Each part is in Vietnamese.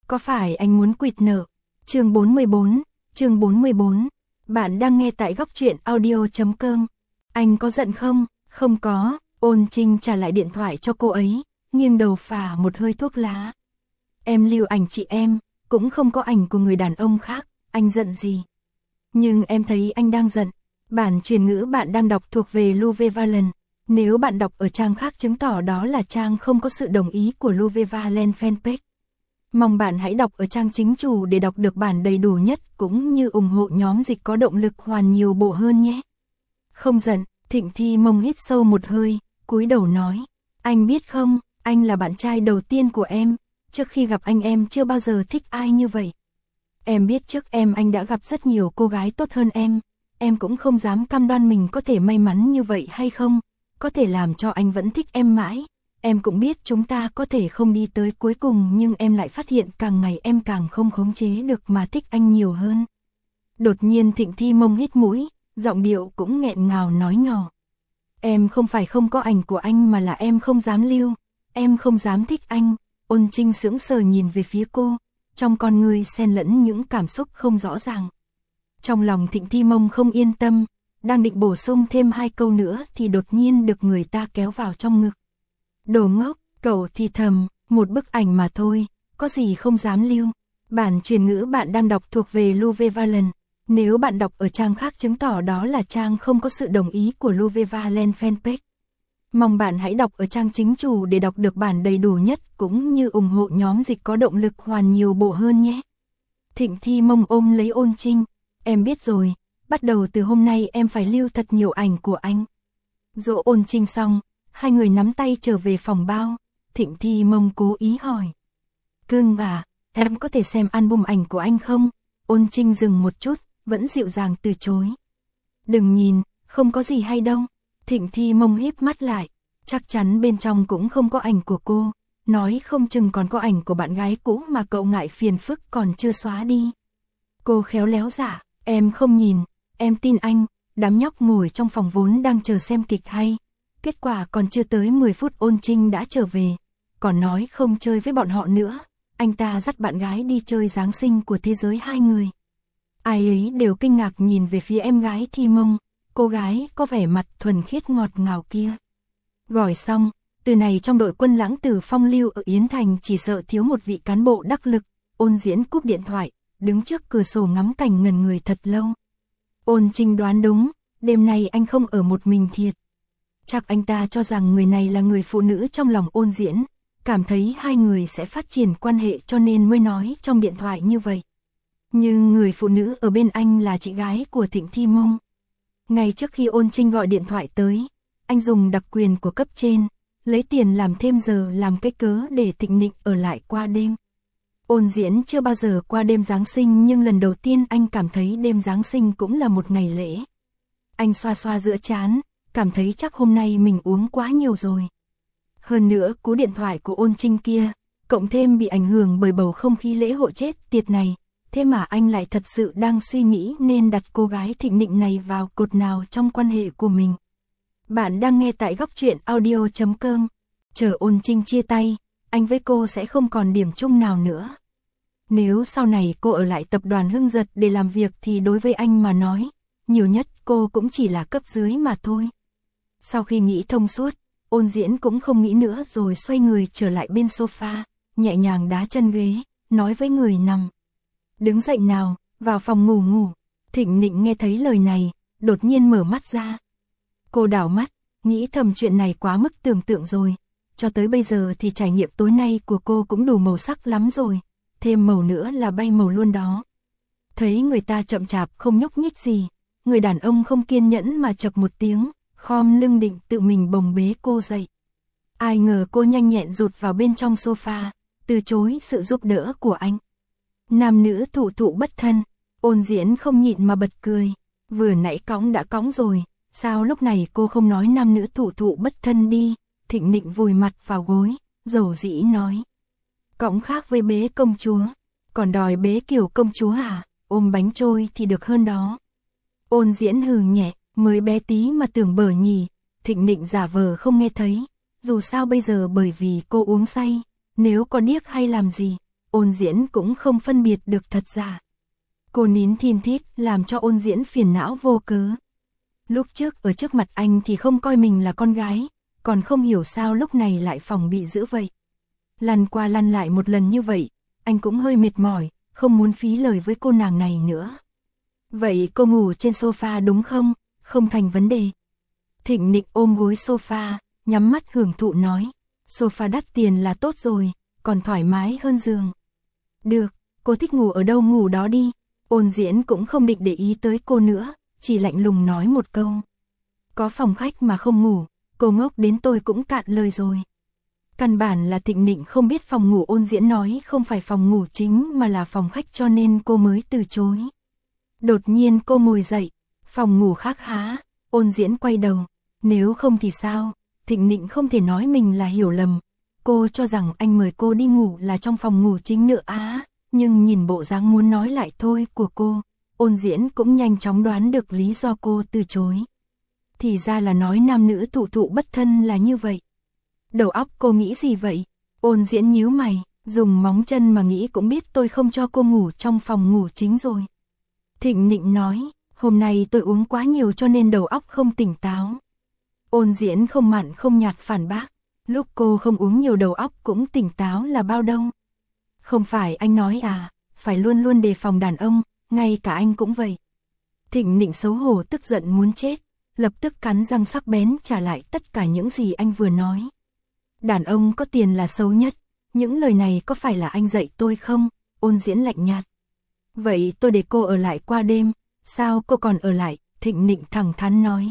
Có phải anh muốn quỵt nợ? Chương 44. Bạn đang nghe tại góc truyện audio.com. Anh có giận không? Không có. Ôn Trinh trả lại điện thoại cho cô ấy, nghiêng đầu phả một hơi thuốc lá. Em lưu ảnh chị em, cũng không có ảnh của người đàn ông khác, anh giận gì? Nhưng em thấy anh đang giận. Bản truyền ngữ bạn đang đọc thuộc về Louve Valen. Nếu bạn đọc ở trang khác chứng tỏ đó là trang không có sự đồng ý của Louve Valen fanpage. Mong bạn hãy đọc ở trang chính chủ để đọc được bản đầy đủ nhất cũng như ủng hộ nhóm dịch có động lực hoàn nhiều bộ hơn nhé. Không giận, Thịnh Thi Mông hít sâu một hơi, cúi đầu nói. Anh biết không, anh là bạn trai đầu tiên của em. Trước khi gặp anh em chưa bao giờ thích ai như vậy. Em biết trước em anh đã gặp rất nhiều cô gái tốt hơn em cũng không dám cam đoan mình có thể may mắn như vậy hay không, có thể làm cho anh vẫn thích em mãi. Em cũng biết chúng ta có thể không đi tới cuối cùng nhưng em lại phát hiện càng ngày em càng không khống chế được mà thích anh nhiều hơn. Đột nhiên Thịnh Thi Mông hít mũi, giọng điệu cũng nghẹn ngào nói nhỏ. Em không phải không có ảnh của anh mà là em không dám lưu, em không dám thích anh. Ôn Trinh sững sờ nhìn về phía cô, trong con người xen lẫn những cảm xúc không rõ ràng. Trong lòng Thịnh Thi Mông không yên tâm, đang định bổ sung thêm 2 câu nữa thì đột nhiên được người ta kéo vào trong ngực. Đồ ngốc, cậu thì thầm, một bức ảnh mà thôi, có gì không dám lưu. Bản truyền ngữ bạn đang đọc thuộc về Louve Valen. Nếu bạn đọc ở trang khác chứng tỏ đó là trang không có sự đồng ý của Louve Valen fanpage. Mong bạn hãy đọc ở trang chính chủ để đọc được bản đầy đủ nhất cũng như ủng hộ nhóm dịch có động lực hoàn nhiều bộ hơn nhé. Thịnh Thi Mông ôm lấy Ôn Trinh. Em biết rồi, bắt đầu từ hôm nay em phải lưu thật nhiều ảnh của anh. Dỗ Ôn Trinh xong, hai người nắm tay trở về phòng bao. Thịnh Thi Mông cố ý hỏi. Cưng à, em có thể xem album ảnh của anh không? Ôn Trinh dừng một chút, vẫn dịu dàng từ chối. Đừng nhìn, không có gì hay đâu. Thịnh Thi Mông híp mắt lại, chắc chắn bên trong cũng không có ảnh của cô, nói không chừng còn có ảnh của bạn gái cũ mà cậu ngại phiền phức còn chưa xóa đi. Cô khéo léo giả, em không nhìn, em tin anh. Đám nhóc ngồi trong phòng vốn đang chờ xem kịch hay. Kết quả còn chưa tới 10 phút Ôn Trinh đã trở về, còn nói không chơi với bọn họ nữa. Anh ta dắt bạn gái đi chơi Giáng sinh của thế giới hai người. Ai ấy đều kinh ngạc nhìn về phía em gái Thi Mông, cô gái có vẻ mặt thuần khiết ngọt ngào kia. Gọi xong, từ này trong đội quân lãng tử phong lưu ở Yến Thành chỉ sợ thiếu một vị cán bộ đắc lực. Ôn Diễn cúp điện thoại, đứng trước cửa sổ ngắm cảnh ngẩn người thật lâu. Ôn Trinh đoán đúng, đêm nay anh không ở một mình thiệt. Chắc anh ta cho rằng người này là người phụ nữ trong lòng Ôn Diễn, cảm thấy hai người sẽ phát triển quan hệ cho nên mới nói trong điện thoại như vậy. Nhưng người phụ nữ ở bên anh là chị gái của Thịnh Thi Mông. Ngay trước khi Ôn Trinh gọi điện thoại tới, anh dùng đặc quyền của cấp trên, lấy tiền làm thêm giờ làm cái cớ để Thịnh Nịnh ở lại qua đêm. Ôn Diễn chưa bao giờ qua đêm Giáng sinh nhưng lần đầu tiên anh cảm thấy đêm Giáng sinh cũng là một ngày lễ. Anh xoa xoa giữa trán, cảm thấy chắc hôm nay mình uống quá nhiều rồi. Hơn nữa cú điện thoại của Ôn Trinh kia, cộng thêm bị ảnh hưởng bởi bầu không khí lễ hội chết tiệt này, thế mà anh lại thật sự đang suy nghĩ nên đặt cô gái Thịnh Nịnh này vào cột nào trong quan hệ của mình. Bạn đang nghe tại góc truyện audio.com. Chờ Ôn Trinh chia tay, anh với cô sẽ không còn điểm chung nào nữa. Nếu sau này cô ở lại tập đoàn Hưng Giật để làm việc thì đối với anh mà nói, nhiều nhất cô cũng chỉ là cấp dưới mà thôi. Sau khi nghĩ thông suốt, Ôn Diễn cũng không nghĩ nữa rồi xoay người trở lại bên sofa, nhẹ nhàng đá chân ghế, nói với người nằm. Đứng dậy nào, vào phòng ngủ ngủ. Thịnh Nịnh nghe thấy lời này, đột nhiên mở mắt ra. Cô đảo mắt, nghĩ thầm chuyện này quá mức tưởng tượng rồi. Cho tới bây giờ thì trải nghiệm tối nay của cô cũng đủ màu sắc lắm rồi. Thêm màu nữa là bay màu luôn đó. Thấy người ta chậm chạp không nhúc nhích gì, người đàn ông không kiên nhẫn mà chậc một tiếng, khom lưng định tự mình bồng bế cô dậy. Ai ngờ cô nhanh nhẹn rụt vào bên trong sofa, từ chối sự giúp đỡ của anh. Nam nữ thụ thụ bất thân, Ôn Diễn không nhịn mà bật cười. Vừa nãy cõng đã cõng rồi, sao lúc này cô không nói nam nữ thụ thụ bất thân đi? Thịnh Nịnh vùi mặt vào gối, dầu dĩ nói. Cõng khác với bế công chúa, còn đòi bế kiểu công chúa à? Ôm bánh trôi thì được hơn đó. Ôn Diễn hừ nhẹ, mới bé tí mà tưởng bở nhỉ. Thịnh Nịnh giả vờ không nghe thấy, dù sao bây giờ bởi vì cô uống say, nếu có điếc hay làm gì. Ôn Diễn cũng không phân biệt được thật giả. Cô nín thin thít làm cho Ôn Diễn phiền não vô cớ. Lúc trước ở trước mặt anh thì không coi mình là con gái, còn không hiểu sao lúc này lại phòng bị dữ vậy. Lăn qua lăn lại một lần như vậy, anh cũng hơi mệt mỏi, không muốn phí lời với cô nàng này nữa. Vậy cô ngủ trên sofa đúng không? Không thành vấn đề. Thịnh Nịnh ôm gối sofa, nhắm mắt hưởng thụ nói. Sofa đắt tiền là tốt rồi, còn thoải mái hơn giường. Được, cô thích ngủ ở đâu ngủ đó đi. Ôn Diễn cũng không định để ý tới cô nữa, chỉ lạnh lùng nói một câu. Có phòng khách mà không ngủ, cô ngốc đến tôi cũng cạn lời rồi. Căn bản là Thịnh Nịnh không biết phòng ngủ Ôn Diễn nói không phải phòng ngủ chính mà là phòng khách cho nên cô mới từ chối. Đột nhiên cô ngồi dậy, phòng ngủ khác hả? Ôn Diễn quay đầu, nếu không thì sao? Thịnh Nịnh không thể nói mình là hiểu lầm. Cô cho rằng anh mời cô đi ngủ là trong phòng ngủ chính nữa á, nhưng nhìn bộ dáng muốn nói lại thôi của cô, Ôn Diễn cũng nhanh chóng đoán được lý do cô từ chối. Thì ra là nói nam nữ thụ thụ bất thân là như vậy. Đầu óc cô nghĩ gì vậy? Ôn Diễn nhíu mày, dùng móng chân mà nghĩ cũng biết tôi không cho cô ngủ trong phòng ngủ chính rồi. Thịnh Nịnh nói, hôm nay tôi uống quá nhiều cho nên đầu óc không tỉnh táo. Ôn Diễn không mặn không nhạt phản bác, lúc cô không uống nhiều đầu óc cũng tỉnh táo là bao đâu. Không phải anh nói à, phải luôn luôn đề phòng đàn ông, ngay cả anh cũng vậy. Thịnh Nịnh xấu hổ tức giận muốn chết, lập tức cắn răng sắc bén trả lại tất cả những gì anh vừa nói. Đàn ông có tiền là xấu nhất, những lời này có phải là anh dạy tôi không? Ôn Diễn lạnh nhạt. Vậy tôi để cô ở lại qua đêm, sao cô còn ở lại? Thịnh Nịnh thẳng thắn nói.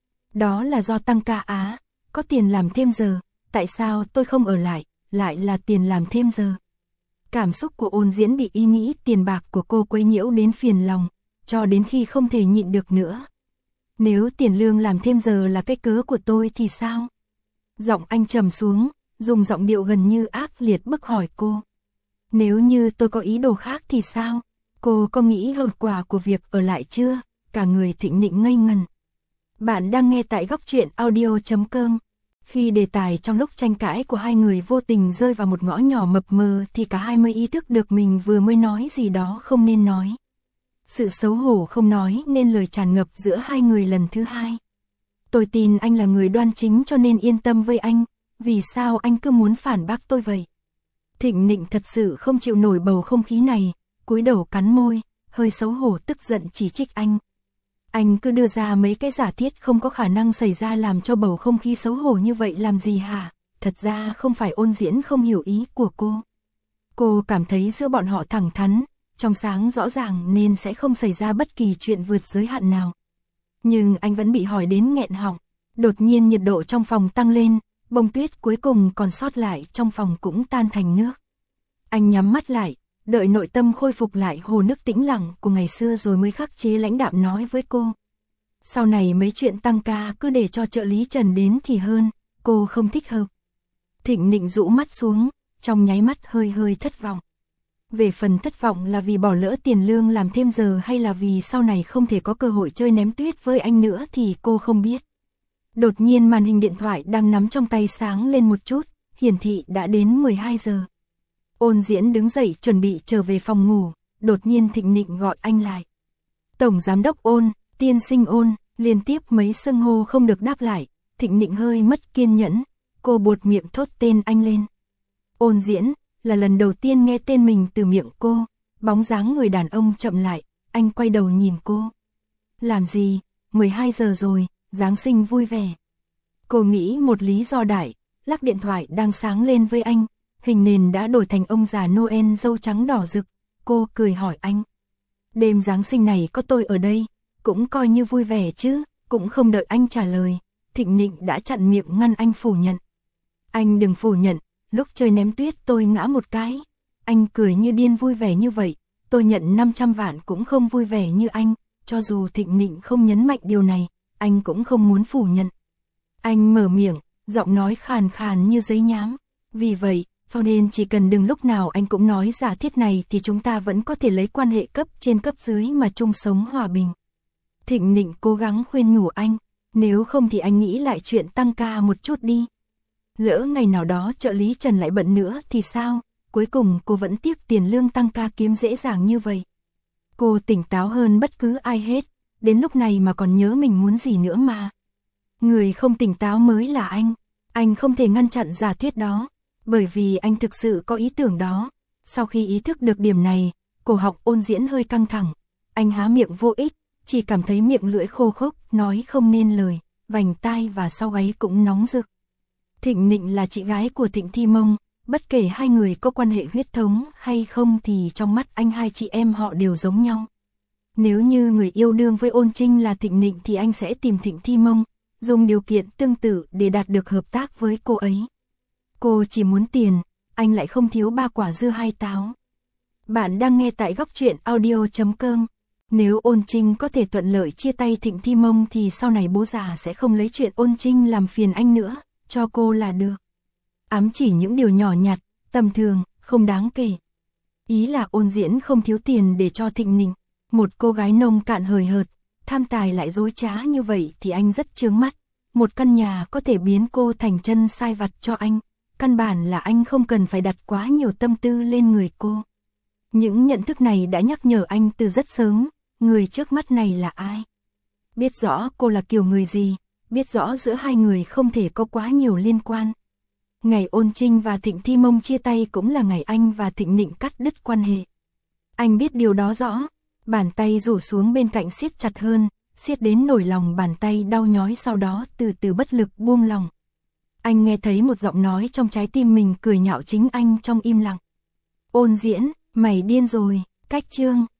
Đó là do tăng ca á, có tiền làm thêm giờ, tại sao tôi không ở lại, lại là tiền làm thêm giờ. Cảm xúc của Ôn Diễn bị ý nghĩ tiền bạc của cô quấy nhiễu đến phiền lòng, cho đến khi không thể nhịn được nữa. Nếu tiền lương làm thêm giờ là cái cớ của tôi thì sao? Giọng anh trầm xuống, dùng giọng điệu gần như ác liệt bức hỏi cô. Nếu như tôi có ý đồ khác thì sao? Cô có nghĩ hậu quả của việc ở lại chưa? Cả người Thịnh Nịnh ngây ngần. Bạn đang nghe tại góc truyện audio.com. Khi đề tài trong lúc tranh cãi của hai người vô tình rơi vào một ngõ nhỏ mập mờ thì cả hai mới ý thức được mình vừa mới nói gì đó không nên nói. Sự xấu hổ không nói nên lời tràn ngập giữa hai người lần thứ hai. Tôi tin anh là người đoan chính cho nên yên tâm với anh, vì sao anh cứ muốn phản bác tôi vậy? Thịnh Nịnh thật sự không chịu nổi bầu không khí này, cúi đầu cắn môi, hơi xấu hổ tức giận chỉ trích anh. Anh cứ đưa ra mấy cái giả thiết không có khả năng xảy ra làm cho bầu không khí xấu hổ như vậy làm gì hả? Thật ra không phải Ôn Diễn không hiểu ý của cô. Cô cảm thấy giữa bọn họ thẳng thắn, trong sáng rõ ràng nên sẽ không xảy ra bất kỳ chuyện vượt giới hạn nào. Nhưng anh vẫn bị hỏi đến nghẹn họng. Đột nhiên nhiệt độ trong phòng tăng lên, bông tuyết cuối cùng còn sót lại trong phòng cũng tan thành nước. Anh nhắm mắt lại, đợi nội tâm khôi phục lại hồ nước tĩnh lặng của ngày xưa rồi mới khắc chế lãnh đạm nói với cô. Sau này mấy chuyện tăng ca cứ để cho trợ lý Trần đến thì hơn, cô không thích hợp. Thịnh Nịnh rũ mắt xuống, trong nháy mắt hơi hơi thất vọng. Về phần thất vọng là vì bỏ lỡ tiền lương làm thêm giờ hay là vì sau này không thể có cơ hội chơi ném tuyết với anh nữa thì cô không biết. Đột nhiên màn hình điện thoại đang nắm trong tay sáng lên một chút, hiển thị đã đến 12 giờ. Ôn Diễn đứng dậy chuẩn bị trở về phòng ngủ, đột nhiên Thịnh Nịnh gọi anh lại. Tổng giám đốc Ôn, tiên sinh Ôn, liên tiếp mấy xưng hô không được đáp lại, Thịnh Nịnh hơi mất kiên nhẫn, cô buột miệng thốt tên anh lên. Ôn Diễn, là lần đầu tiên nghe tên mình từ miệng cô, bóng dáng người đàn ông chậm lại, anh quay đầu nhìn cô. Làm gì, 12 giờ rồi, Giáng sinh vui vẻ. Cô nghĩ một lý do đại, lắc điện thoại đang sáng lên với anh, hình nền đã đổi thành ông già Noel râu trắng đỏ rực, cô cười hỏi anh. Đêm Giáng sinh này có tôi ở đây, cũng coi như vui vẻ chứ, cũng không đợi anh trả lời, Thịnh Nịnh đã chặn miệng ngăn anh phủ nhận. Anh đừng phủ nhận, lúc chơi ném tuyết tôi ngã một cái, anh cười như điên vui vẻ như vậy, tôi nhận 500 vạn cũng không vui vẻ như anh, cho dù Thịnh Nịnh không nhấn mạnh điều này, anh cũng không muốn phủ nhận. Anh mở miệng, giọng nói khàn khàn như giấy nhám, vì vậy, cho nên chỉ cần đừng lúc nào anh cũng nói giả thiết này thì chúng ta vẫn có thể lấy quan hệ cấp trên cấp dưới mà chung sống hòa bình. Thịnh Nịnh cố gắng khuyên nhủ anh, nếu không thì anh nghĩ lại chuyện tăng ca một chút đi. Lỡ ngày nào đó trợ lý Trần lại bận nữa thì sao, cuối cùng cô vẫn tiếc tiền lương tăng ca kiếm dễ dàng như vậy. Cô tỉnh táo hơn bất cứ ai hết, đến lúc này mà còn nhớ mình muốn gì nữa mà. Người không tỉnh táo mới là anh không thể ngăn chặn giả thiết đó, bởi vì anh thực sự có ý tưởng đó. Sau khi ý thức được điểm này, cổ họng Ôn Diễn hơi căng thẳng, anh há miệng vô ích, chỉ cảm thấy miệng lưỡi khô khốc, nói không nên lời, vành tai và sau gáy cũng nóng rực. Thịnh Nịnh là chị gái của Thịnh Thi Mông, bất kể hai người có quan hệ huyết thống hay không thì trong mắt anh hai chị em họ đều giống nhau. Nếu như người yêu đương với Ôn Trinh là Thịnh Nịnh thì anh sẽ tìm Thịnh Thi Mông, dùng điều kiện tương tự để đạt được hợp tác với cô ấy. Cô chỉ muốn tiền, anh lại không thiếu 3 quả dưa 2 táo. Bạn đang nghe tại góc truyện audio.com. Nếu Ôn Trinh có thể thuận lợi chia tay Thịnh Thi Mông thì sau này bố già sẽ không lấy chuyện Ôn Trinh làm phiền anh nữa, cho cô là được. Ám chỉ những điều nhỏ nhặt, tầm thường, không đáng kể. Ý là Ôn Diễn không thiếu tiền để cho Thịnh Nịnh, một cô gái nông cạn hời hợt, tham tài lại dối trá như vậy thì anh rất chướng mắt. Một căn nhà có thể biến cô thành chân sai vặt cho anh, căn bản là anh không cần phải đặt quá nhiều tâm tư lên người cô. Những nhận thức này đã nhắc nhở anh từ rất sớm, người trước mắt này là ai. Biết rõ cô là kiểu người gì, biết rõ giữa hai người không thể có quá nhiều liên quan. Ngày Ôn Trinh và Thịnh Thi Mông chia tay cũng là ngày anh và Thịnh Nịnh cắt đứt quan hệ. Anh biết điều đó rõ, bàn tay rủ xuống bên cạnh siết chặt hơn, siết đến nổi lòng bàn tay đau nhói, sau đó từ từ bất lực buông lòng. Anh nghe thấy một giọng nói trong trái tim mình cười nhạo chính anh trong im lặng. Ôn Diễn, mày điên rồi, cách chương.